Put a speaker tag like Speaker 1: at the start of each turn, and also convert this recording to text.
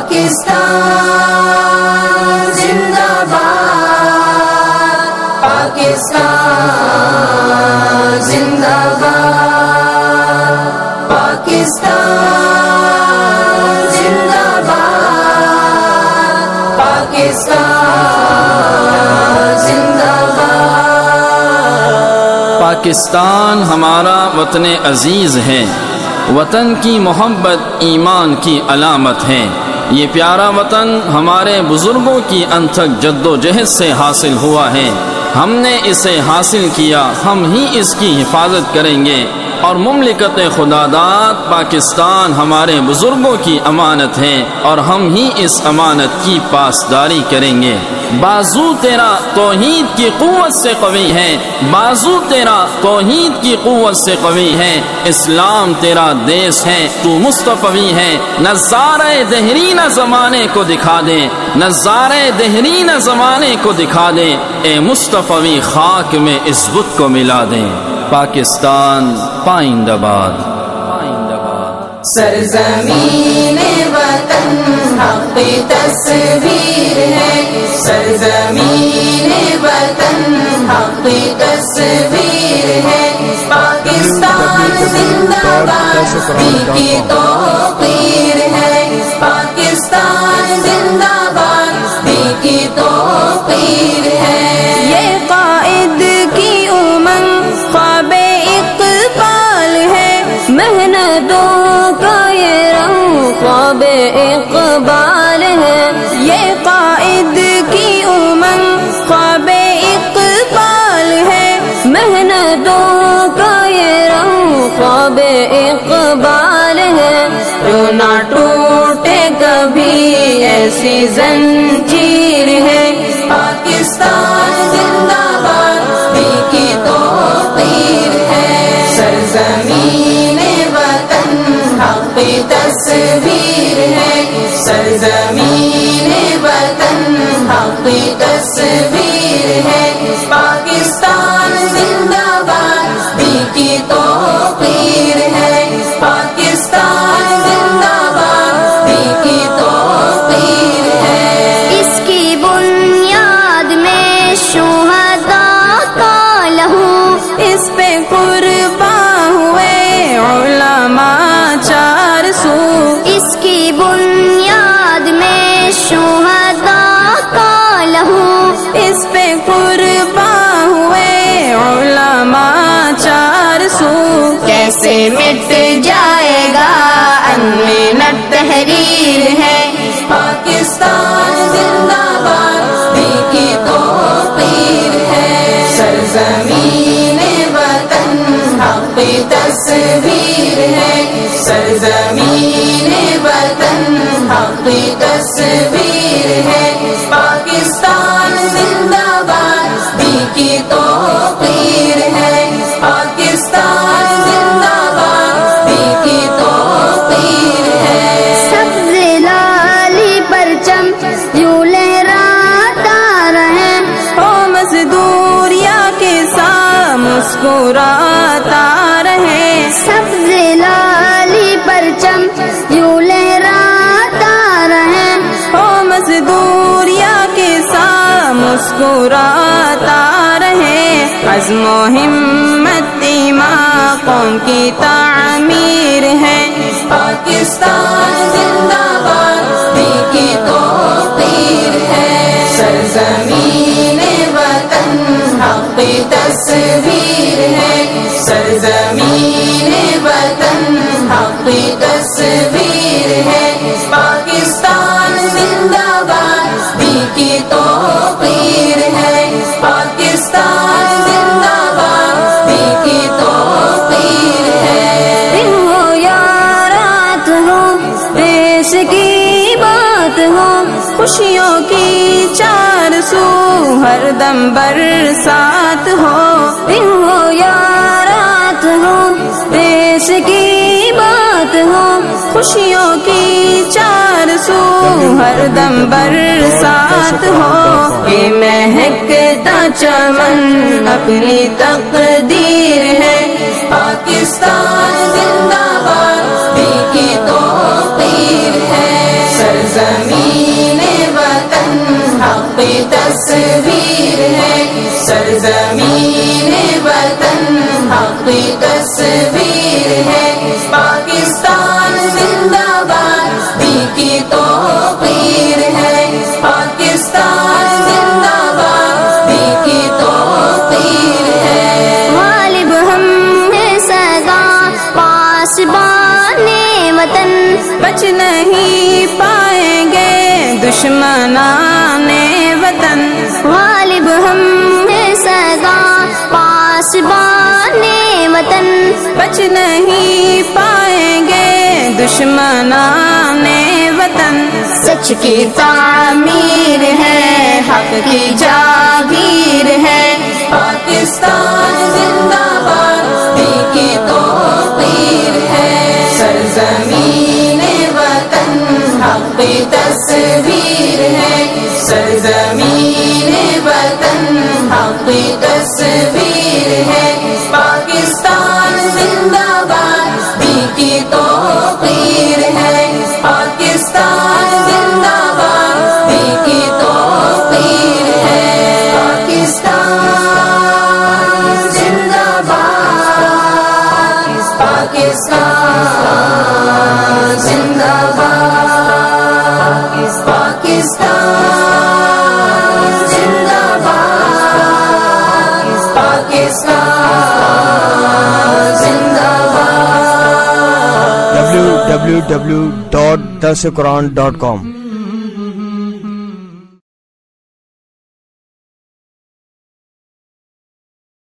Speaker 1: پاکستان زندہ باد، پاکستان زندہ باد، پاکستان زندہ باد، پاکستان زندہ باد۔
Speaker 2: پاکستان ہمارا وطن عزیز ہے، وطن کی محبت ایمان کی علامت ہے۔ یہ پیارا وطن ہمارے بزرگوں کی انتھک جد و جہد سے حاصل ہوا ہے۔ ہم نے اسے حاصل کیا، ہم ہی اس کی حفاظت کریں گے، اور مملکت خداداد پاکستان ہمارے بزرگوں کی امانت ہے، اور ہم ہی اس امانت کی پاسداری کریں گے۔ بازو تیرا توحید کی قوت سے قوی ہے، بازو تیرا توحید کی قوت سے قوی ہے، اسلام تیرا دیس ہے، تو مصطفی ہے۔ نظارہ دہرین زمانے کو دکھا دے، نظارہ دہرین زمانے کو دکھا دے، اے مصطفی خاک میں اس بت کو ملا دیں۔ پاکستان پائندہ باد۔
Speaker 1: سرزمین وطن حق تصویر ہے، سرزمین وطن حق تصویر ہے۔ پاکستان زندہ باد کی توقیر ہے، پاکستان زندہ باد کی توقیر ہے۔ یہ قائد کی امنگ خواب اقبال ہے، محنتوں کا یہ رنگ خواب اقبال ہے۔ یہ قائد کی امنگ خواب اقبال ہے، محنتوں کا یہ رنگ خواب اقبال ہے۔ جو نہ ٹوٹے کبھی ایسی زنجیر ہے، پاکستان زندہ باد کی توقیر ہے۔ سرزمین وطن حق تصویر ہے، سرزمین وطن حق تصویر ہے۔ پاکستان زندہ باد کی توقیر ہے، پاکستان زندہ باد کی توقیر ہے۔ اس کی بنیاد میں شہداء کا لہو، اس پہ قربان ہوئے علماء 400۔ اس کی بنیاد میں شہداء کا لہو، اس پہ قربان ہوئے علماء 400۔ کیسے مٹ جائے گا عنوان تحریر ہے، پاکستان زندہ باد کی توقیر ہے۔ سرزمین وطن حق تصویر ہے، سرزمین وطن حق تصویر ہے۔ پاکستان زندہ باد کی توقیر ہے، پاکستان زندہ باد کی توقیر ہے۔ سبز لالی پرچم یوں لہراتا رہے، او مزدوریا کے ساتھ مسکراتا رہے۔ سبز لالی پرچم یوں لہراتا رہے، او مزدوریا کے ساتھ مسکراتا رہے۔ عزم و ہمت ایمان قوم کی تعمیر ہے، پاکستان زندہ باد کی توقیر ہے۔ سرزمین وطن حق تصویر ہے، سرزمین وطن حق تصویر ہے۔ پاکستان زندہ باد کی توقیر ہے، پاکستان زندہ باد کی توقیر ہے۔ دن ہو یا رات ہو، دیش کی بات ہو، خوشیوں کی 400 ہر دم برسات ہو۔ دن ہو یا رات ہو، دیش کی بات ہو، خوشیوں کی 400 ہر دم برسات ہو۔ یہ مہکتا چمن اپنی تقدیر ہے، پاکستان زندہ باد کی توقیر ہے۔ سرزمین تصویر ہے سرزمین وطن حق کی تصویر ہے پاکستان زندہ باد دین کی توقیر ہے پاکستان زندہ باد دین کی توقیر ہے
Speaker 3: غالب ہم ہے سدا پاسبان وطن
Speaker 1: بچ نہیں پائیں گے دشمنان وطن
Speaker 3: غالب ہم ہے سدا پاسبان وطن
Speaker 1: بچ نہیں پائیں گے دشمنان وطن سچ کی تعمیر ہے حق کی جاگیر ہے پاکستان زندہ باد دین کی توقیر ہے سرزمین وطن حق کی تصویر ہے سرزمین وطن حق کی تصویر ہے پاکستان زندہ باد دین کی توقیر ہے پاکستان زندہ باد دین کی توقیر ہے پاکستان زندہ باد پاکستان زندہ باد پاکستان زندہ باد پاکستان زندہ باد
Speaker 4: www.dasquran.com